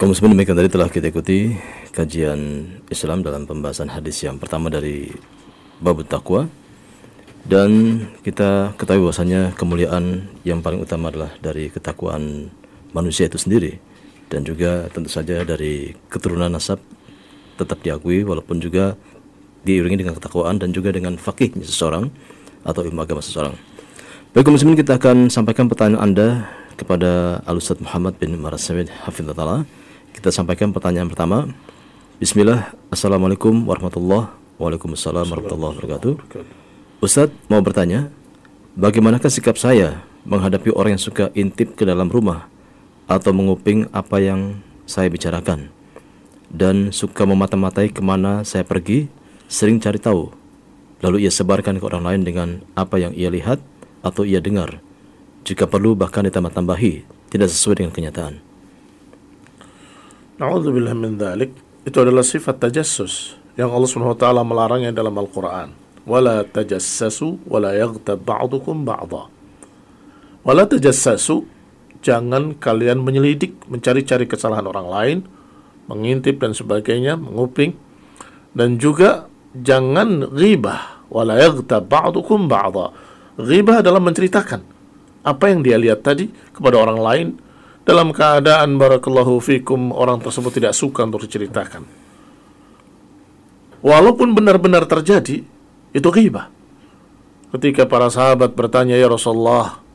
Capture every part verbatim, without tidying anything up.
Kaum muslimin, demikian tadi telah kita ikuti kajian Islam dalam pembahasan hadis yang pertama dari bab taqwa, dan kita ketahui bahwasanya kemuliaan yang paling utama adalah dari ketakwaan manusia itu sendiri, dan juga tentu saja dari keturunan nasab tetap diakui walaupun juga diiringi dengan ketakwaan dan juga dengan faqihnya seseorang atau ilmu agama seseorang. Baik kaum muslimin, kita akan sampaikan pertanyaan Anda kepada Al-Ustaz Muhammad bin Marasawid hafizahullah. Kita sampaikan pertanyaan pertama. Bismillah. Assalamualaikum warahmatullahi wabarakatuh. Waalaikumsalam warahmatullahi wabarakatuh. Ustaz mau bertanya, bagaimanakah sikap saya menghadapi orang yang suka intip ke dalam rumah atau menguping apa yang saya bicarakan, dan suka memata-matai kemana saya pergi, sering cari tahu, lalu ia sebarkan ke orang lain dengan apa yang ia lihat atau ia dengar, jika perlu bahkan ditambah-tambahi, tidak sesuai dengan kenyataan. Na'udzubillah min dzalik. Itu adalah sifat tajassus yang Allah Subhanahu wa taala melarangnya dalam Al-Qur'an. Wala tajassasu wala yaghtab ba'dukum ba'dha. Wala tajassasu, jangan kalian menyelidik, mencari-cari kesalahan orang lain, mengintip dan sebagainya, menguping, dan juga jangan ghibah. Wala yaghtab ba'dukum ba'dha. Ghibah adalah menceritakan apa yang dia lihat tadi kepada orang lain dalam keadaan barakallahu fikum orang tersebut tidak suka untuk diceritakan. Walaupun benar-benar terjadi, itu ghibah. Ketika para sahabat bertanya, ya Rasulullah,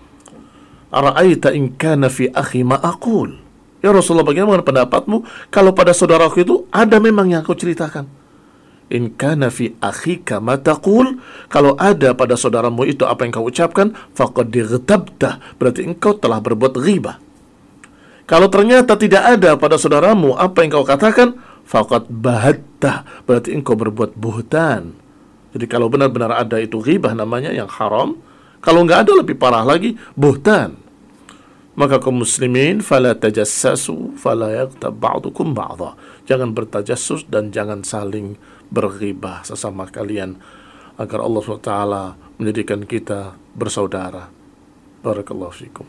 ara'aita in kana fi akhi ma aqul? Ya Rasulullah, bagaimana pendapatmu kalau pada saudaraku itu ada memang yang kau ceritakan? In kana fi akhika ma taqul, kalau ada pada saudaramu itu apa yang kau ucapkan, faqad ightabta, berarti engkau telah berbuat ghibah. Kalau ternyata tidak ada pada saudaramu apa yang kau katakan, faqad bahatta, berarti engkau berbuat buhtan. Jadi kalau benar-benar ada itu ghibah namanya yang haram, kalau enggak ada lebih parah lagi, buhtan. Maka kaum muslimin, fala tajassasu fala yaghtab ba'dukum ba'dha. Jangan bertajassus dan jangan saling berghibah sesama kalian, agar Allah subhanahu wa taala menjadikan kita bersaudara. Barakallahu fikum.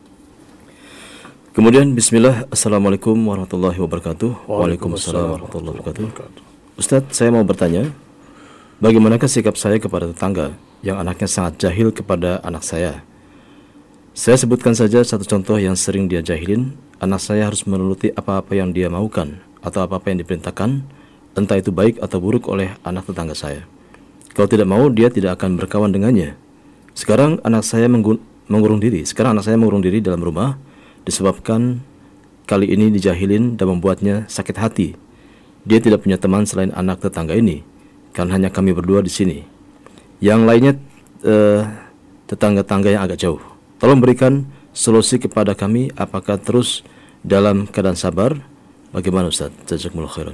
Kemudian bismillah. Assalamualaikum warahmatullahi wabarakatuh. Waalaikumsalam warahmatullahi wabarakatuh. Ustaz, saya mau bertanya, bagaimanakah sikap saya kepada tetangga yang anaknya sangat jahil kepada anak saya? Saya sebutkan saja satu contoh yang sering dia jahilin. Anak saya harus menuruti apa-apa yang dia maukan atau apa-apa yang diperintahkan, entah itu baik atau buruk oleh anak tetangga saya. Kalau tidak mau, dia tidak akan berkawan dengannya. Sekarang anak saya menggu- mengurung diri. Sekarang anak saya mengurung diri dalam rumah, disebabkan kali ini dijahilin dan membuatnya sakit hati. Dia tidak punya teman selain anak tetangga ini, kan hanya kami berdua di sini. Yang lainnya eh, tetangga-tangga yang agak jauh. Tolong berikan solusi kepada kami, apakah terus dalam keadaan sabar? Bagaimana Ustaz? Jazakumullah khairan.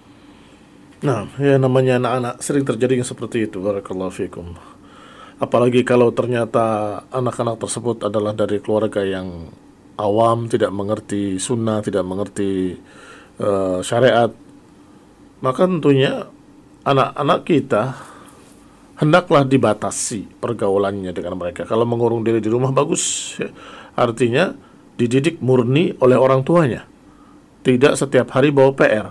Nah, ya namanya anak-anak sering terjadi yang seperti itu. Barakallahu fikum. Apalagi kalau ternyata anak-anak tersebut adalah dari keluarga yang awam, tidak mengerti sunnah, tidak mengerti uh, syariat, maka tentunya anak-anak kita hendaklah dibatasi pergaulannya dengan mereka. Kalau mengurung diri di rumah bagus, ya. Artinya dididik murni oleh orang tuanya, tidak setiap hari bawa P R.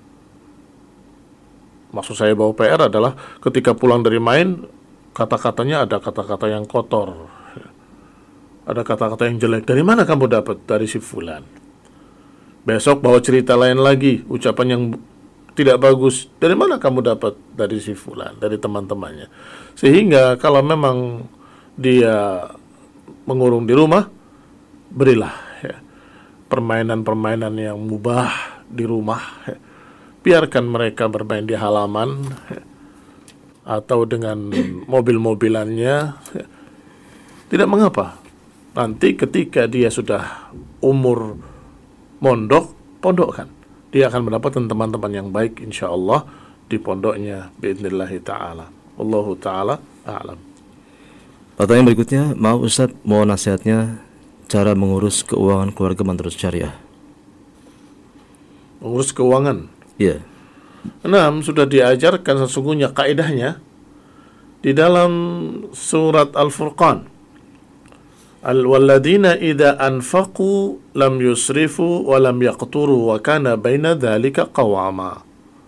Maksud saya bawa P R adalah ketika pulang dari main, kata-katanya ada kata-kata yang kotor, ada kata-kata yang jelek. Dari mana kamu dapat? Dari si fulan. Besok bawa cerita lain lagi, ucapan yang tidak bagus. Dari mana kamu dapat? Dari si fulan, dari teman-temannya. Sehingga kalau memang dia mengurung di rumah, berilah ya, permainan-permainan yang mubah di rumah. Ya. Biarkan mereka bermain di halaman ya, atau dengan mobil-mobilannya. Ya. Tidak mengapa. Nanti ketika dia sudah umur mondok, pondokkan. Dia akan mendapatkan teman-teman yang baik insyaallah di pondoknya biidznillah ta'ala. Wallahu ta'ala a'lam. Pertanyaan berikutnya, mau Ustaz, mau nasihatnya cara mengurus keuangan keluarga menurut syariah. Mengurus keuangan? Iya. Nah, sudah diajarkan sesungguhnya kaidahnya di dalam surat Al-Furqan. Al-walladzina idza anfaqu lam yusrifu wa lam yaqturu wa kana baina dzalika qawama.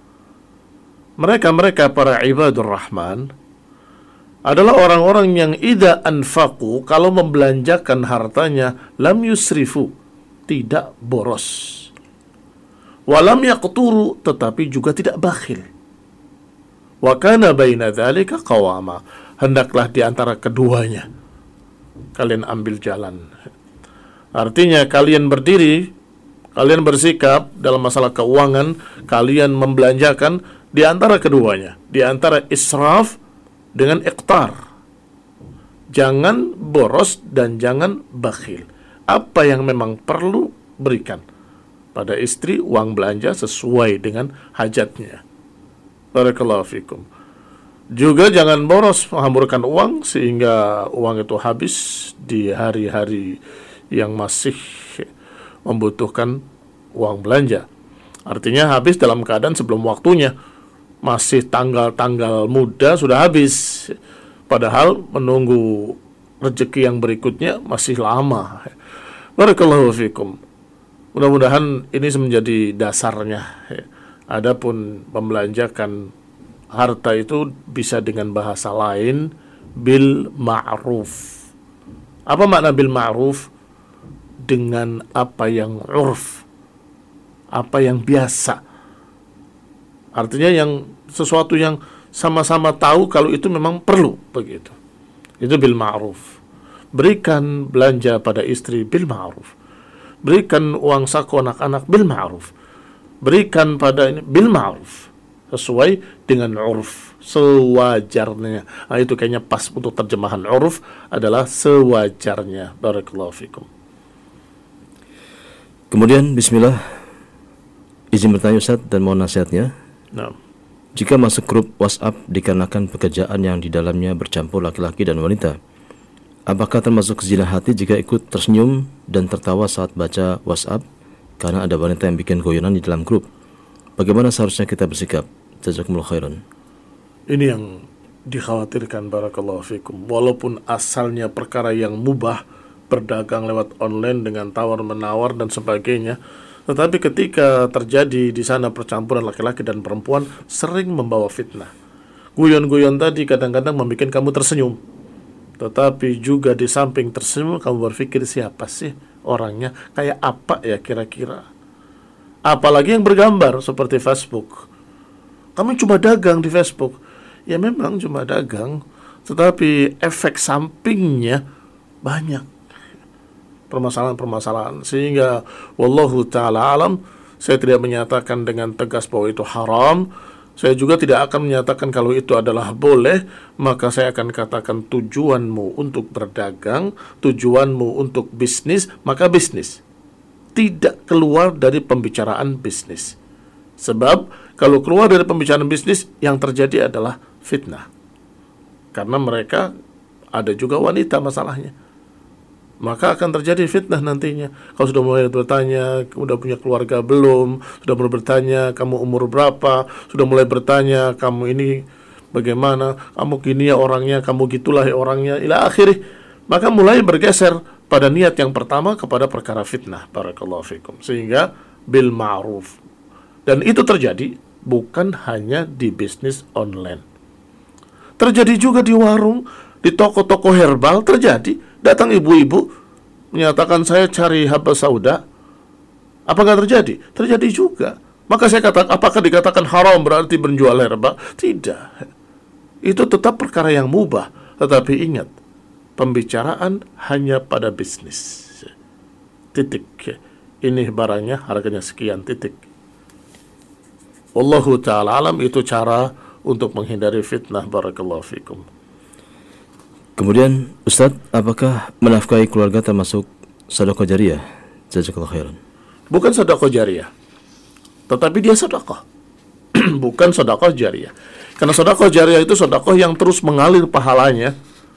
Mereka-mereka para ibadur rahman adalah orang-orang yang idza anfaqu, kalau membelanjakan hartanya, lam yusrifu, tidak boros. Wa lam yaqturu, tetapi juga tidak bakhil. Wa kana baina dzalika qawama, hendaklah di antara keduanya kalian ambil jalan. Artinya kalian berdiri, kalian bersikap dalam masalah keuangan, kalian membelanjakan di antara keduanya, di antara israf dengan iqtar. Jangan boros dan jangan bakhil. Apa yang memang perlu berikan pada istri, uang belanja sesuai dengan hajatnya. Barakallahu fikum. Juga jangan boros menghamburkan uang sehingga uang itu habis di hari-hari yang masih membutuhkan uang belanja. Artinya habis dalam keadaan sebelum waktunya. Masih tanggal-tanggal muda sudah habis. Padahal menunggu rezeki yang berikutnya masih lama. Barakallahu fikum. Mudah-mudahan ini menjadi dasarnya. Adapun membelanjakan harta itu bisa dengan bahasa lain, bil ma'ruf. Apa makna bil ma'ruf? Dengan apa yang urf, apa yang biasa. Artinya yang sesuatu yang sama-sama tahu kalau itu memang perlu, begitu. Itu bil ma'ruf. Berikan belanja pada istri bil ma'ruf. Berikan uang saku anak-anak bil ma'ruf. Berikan pada ini bil ma'ruf, sesuai dengan urf, sewajarnya. Nah, itu kayaknya pas untuk terjemahan urf adalah sewajarnya. Barakallahu fikum. Kemudian bismillah, izin bertanya Ustaz dan mohon nasihatnya. Nah. Jika masuk grup WhatsApp dikarenakan pekerjaan yang di dalamnya bercampur laki-laki dan wanita, apakah termasuk zina hati jika ikut tersenyum dan tertawa saat baca WhatsApp karena ada wanita yang bikin goyonan di dalam grup? Bagaimana seharusnya kita bersikap? Jazakumullah khairan. Ini yang dikhawatirkan, barakallahu fikum. Walaupun asalnya perkara yang mubah, berdagang lewat online dengan tawar-menawar dan sebagainya, tetapi ketika terjadi di sana percampuran laki-laki dan perempuan, sering membawa fitnah. Guyon-guyon tadi kadang-kadang membuat kamu tersenyum, tetapi juga di samping tersenyum kamu berpikir, siapa sih orangnya, kayak apa ya kira-kira. Apalagi yang bergambar seperti Facebook. Kami cuma dagang di Facebook. Ya memang cuma dagang, tetapi efek sampingnya banyak. Permasalahan-permasalahan. Sehingga wallahu ta'ala alam, saya tidak menyatakan dengan tegas bahwa itu haram. Saya juga tidak akan menyatakan kalau itu adalah boleh. Maka saya akan katakan tujuanmu untuk berdagang, tujuanmu untuk bisnis, maka bisnis. Tidak keluar dari pembicaraan bisnis. Sebab kalau keluar dari pembicaraan bisnis, yang terjadi adalah fitnah. Karena mereka ada juga wanita masalahnya. Maka akan terjadi fitnah nantinya. Kalau sudah mulai bertanya, sudah punya keluarga belum? Sudah mulai bertanya, kamu umur berapa? Sudah mulai bertanya, kamu ini bagaimana? Kamu gini ya orangnya, kamu gitulah ya orangnya, ila akhirih. Maka mulai bergeser pada niat yang pertama kepada perkara fitnah. Barakallahu fikum. Sehingga bil ma'ruf. Dan itu terjadi bukan hanya di bisnis online. Terjadi juga di warung, di toko-toko herbal terjadi. Datang ibu-ibu menyatakan saya cari haba sauda. Apakah terjadi? Terjadi juga. Maka saya katakan, apakah dikatakan haram berarti menjual herbal? Tidak. Itu tetap perkara yang mubah. Tetapi ingat, pembicaraan hanya pada bisnis. Titik. Ini barangnya harganya sekian, titik. Wallahu ta'ala alam, itu cara untuk menghindari fitnah. Barakallahu fikum. Kemudian Ustadz, apakah menafkahi keluarga termasuk sedekah jariyah? Jazakallahu khairan. Bukan sedekah jariyah, tetapi dia sedekah. Bukan sedekah jariyah. Karena sedekah jariyah itu sedekah yang terus mengalir pahalanya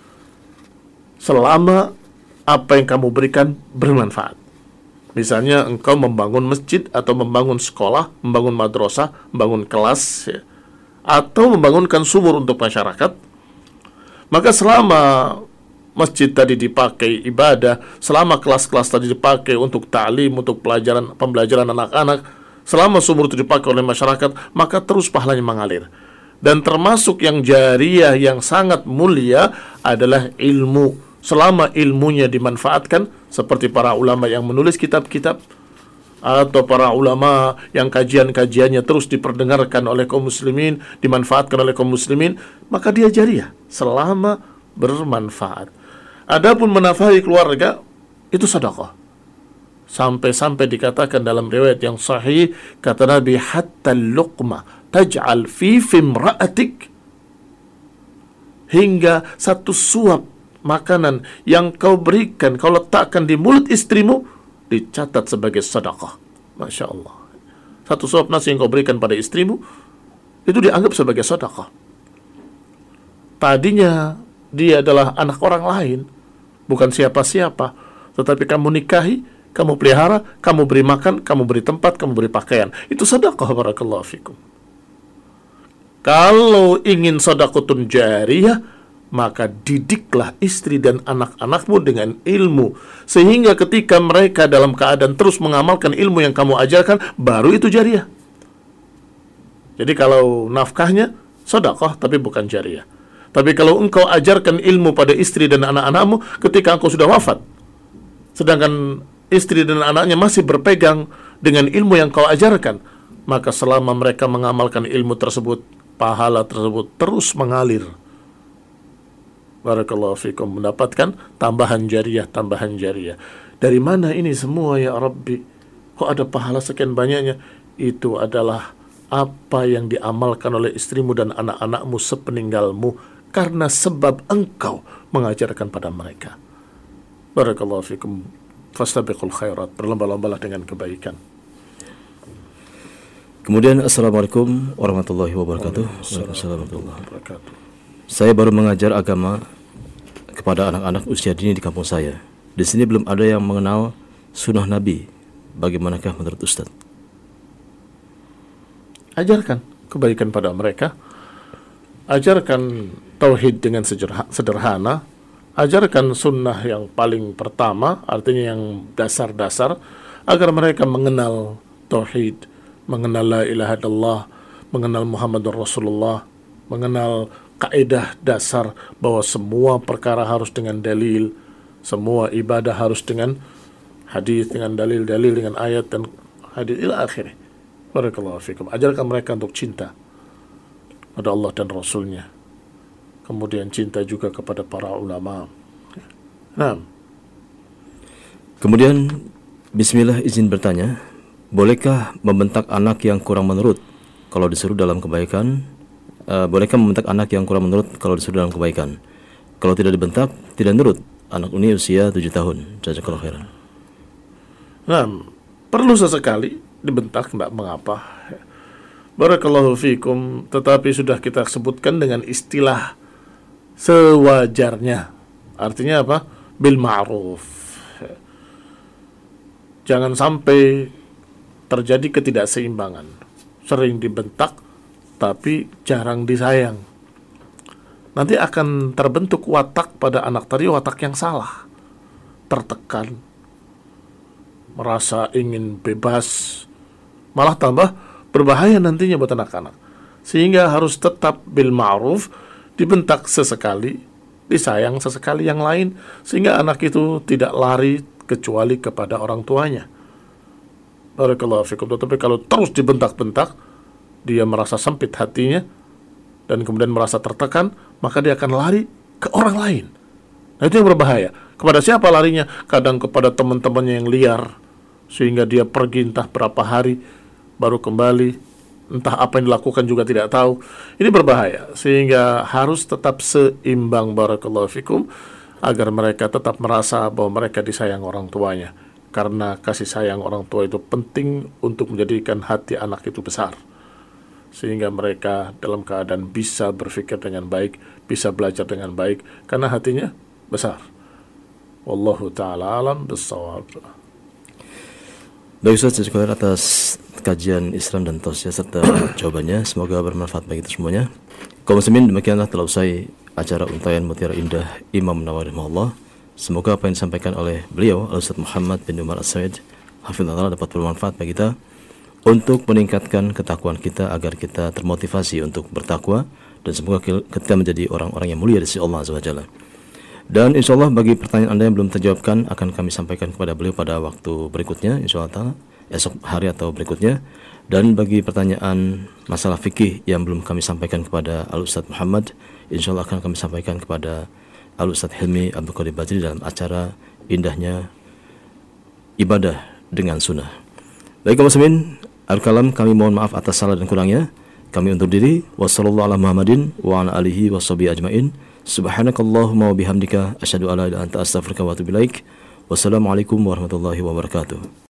selama apa yang kamu berikan bermanfaat. Misalnya engkau membangun masjid atau membangun sekolah, membangun madrasah, membangun kelas, ya, atau membangunkan sumur untuk masyarakat, maka selama masjid tadi dipakai ibadah, selama kelas-kelas tadi dipakai untuk ta'lim, untuk pelajaran pembelajaran anak-anak, selama sumur itu dipakai oleh masyarakat, maka terus pahalanya mengalir. Dan termasuk yang jariyah yang sangat mulia adalah ilmu. Selama ilmunya dimanfaatkan, seperti para ulama yang menulis kitab-kitab, atau para ulama yang kajian-kajiannya terus diperdengarkan oleh kaum muslimin, dimanfaatkan oleh kaum muslimin, maka dia jariyah selama bermanfaat. Adapun menafahi keluarga, itu sedekah. Sampai-sampai dikatakan dalam riwayat yang sahih, kata Nabi, hatta luqma taj'al fi fimra'atik, hingga satu suap makanan yang kau berikan, kau letakkan di mulut istrimu, dicatat sebagai sedekah. Masya Allah. Satu suap nasi yang kau berikan pada istrimu, itu dianggap sebagai sedekah. Tadinya dia adalah anak orang lain, bukan siapa-siapa, tetapi kamu nikahi, kamu pelihara, kamu beri makan, kamu beri tempat, kamu beri pakaian. Itu sedekah, barakallahu fikum. Kalau ingin sedekatun jariyah, maka didiklah istri dan anak-anakmu dengan ilmu, sehingga ketika mereka dalam keadaan terus mengamalkan ilmu yang kamu ajarkan, baru itu jariyah. Jadi kalau nafkahnya sedekah tapi bukan jariyah. Tapi kalau engkau ajarkan ilmu pada istri dan anak-anakmu ketika engkau sudah wafat, sedangkan istri dan anaknya masih berpegang dengan ilmu yang kau ajarkan, maka selama mereka mengamalkan ilmu tersebut, pahala tersebut terus mengalir. Barakallahu fikum, mendapatkan tambahan jariyah, tambahan jariyah. Dari mana ini semua ya Rabbi? Kok ada pahala sekian banyaknya? Itu adalah apa yang diamalkan oleh istrimu dan anak-anakmu sepeninggalmu, karena sebab engkau mengajarkan pada mereka. Barakallahu fikum. Fastabiqul khairat, berlomba-lombalah dengan kebaikan. Kemudian assalamualaikum warahmatullahi wabarakatuh. Waalaikumsalam warahmatullahi wabarakatuh. Saya baru mengajar agama kepada anak-anak usia dini di kampung saya. Di sini belum ada yang mengenal sunnah Nabi. Bagaimanakah menurut Ustaz? Ajarkan kebaikan pada mereka. Ajarkan tauhid dengan sederhana. Ajarkan sunnah yang paling pertama, artinya yang dasar-dasar, agar mereka mengenal tauhid, mengenal la ilaha illallah, mengenal Muhammadur Rasulullah, mengenal kaidah dasar bahwa semua perkara harus dengan dalil, semua ibadah harus dengan hadis, dengan dalil-dalil, dengan ayat dan hadis ila akhirnya. Barakallahu fikum. Ajarkan mereka untuk cinta pada Allah dan Rasulnya. Kemudian cinta juga kepada para ulama. Nah. Kemudian bismillah izin bertanya, bolehkah membentak anak yang kurang menurut kalau disuruh dalam kebaikan? Uh, bolehkah membentak anak yang kurang menurut kalau disuruh dalam kebaikan? Kalau tidak dibentak, tidak nurut. Anak ini usia tujuh tahun. Jazakallahu khairan. Nah, perlu sesekali dibentak, tidak mengapa. Barakallahu fikum. Tetapi sudah kita sebutkan dengan istilah sewajarnya. Artinya apa? Bil ma'ruf. Jangan sampai terjadi ketidakseimbangan. Sering dibentak tapi jarang disayang. Nanti akan terbentuk watak pada anak tadi, watak yang salah. Tertekan, merasa ingin bebas, malah tambah berbahaya nantinya buat anak-anak. Sehingga harus tetap bil ma'ruf, dibentak sesekali, disayang sesekali yang lain, sehingga anak itu tidak lari kecuali kepada orang tuanya. Barakallahu fikum. Tetapi kalau terus dibentak-bentak, dia merasa sempit hatinya dan kemudian merasa tertekan, maka dia akan lari ke orang lain. Nah, itu yang berbahaya. Kepada siapa larinya? Kadang kepada teman-temannya yang liar, sehingga dia pergi entah berapa hari baru kembali, entah apa yang dilakukan juga tidak tahu. Ini berbahaya, sehingga harus tetap seimbang, barakallahu fikum, agar mereka tetap merasa bahwa mereka disayang orang tuanya. Karena kasih sayang orang tua itu penting untuk menjadikan hati anak itu besar, sehingga mereka dalam keadaan bisa berpikir dengan baik, bisa belajar dengan baik, karena hatinya besar. Wallahu ta'ala alam bissawab. Baik Ustaz, terima kasih atas kajian Islam dan tausiah serta jawabannya. Semoga bermanfaat bagi kita semuanya. Kaum muslimin, demikianlah telah usai acara Untayan Mutiara Indah Imam Nawawi rahimahullah. Semoga apa yang disampaikan oleh beliau Al-Ustaz Muhammad bin Umar As-Said hafizahullah dapat bermanfaat bagi kita untuk meningkatkan ketakwaan kita agar kita termotivasi untuk bertakwa, dan semoga kita menjadi orang-orang yang mulia di sisi Allah Azza wa Jalla. Dan insya Allah bagi pertanyaan Anda yang belum terjawabkan akan kami sampaikan kepada beliau pada waktu berikutnya, insya Allah esok hari atau berikutnya. Dan bagi pertanyaan masalah fikih yang belum kami sampaikan kepada Al-Ustaz Muhammad, insya Allah akan kami sampaikan kepada Al-Ustaz Hilmi Abdul Qadir Badri dalam acara Indahnya Ibadah dengan Sunnah. Baik kaum muslimin, al-kalam kami mohon maaf atas salah dan kurangnya. Kami undur diri. Wassallallahu ala Muhammadin wa ala alihi washabihi ajmain. Subhanakallahumma wa bihamdika asyhadu an la ilaha illa anta astaghfiruka wa atubu ilaik. Wassalamualaikum warahmatullahi wabarakatuh.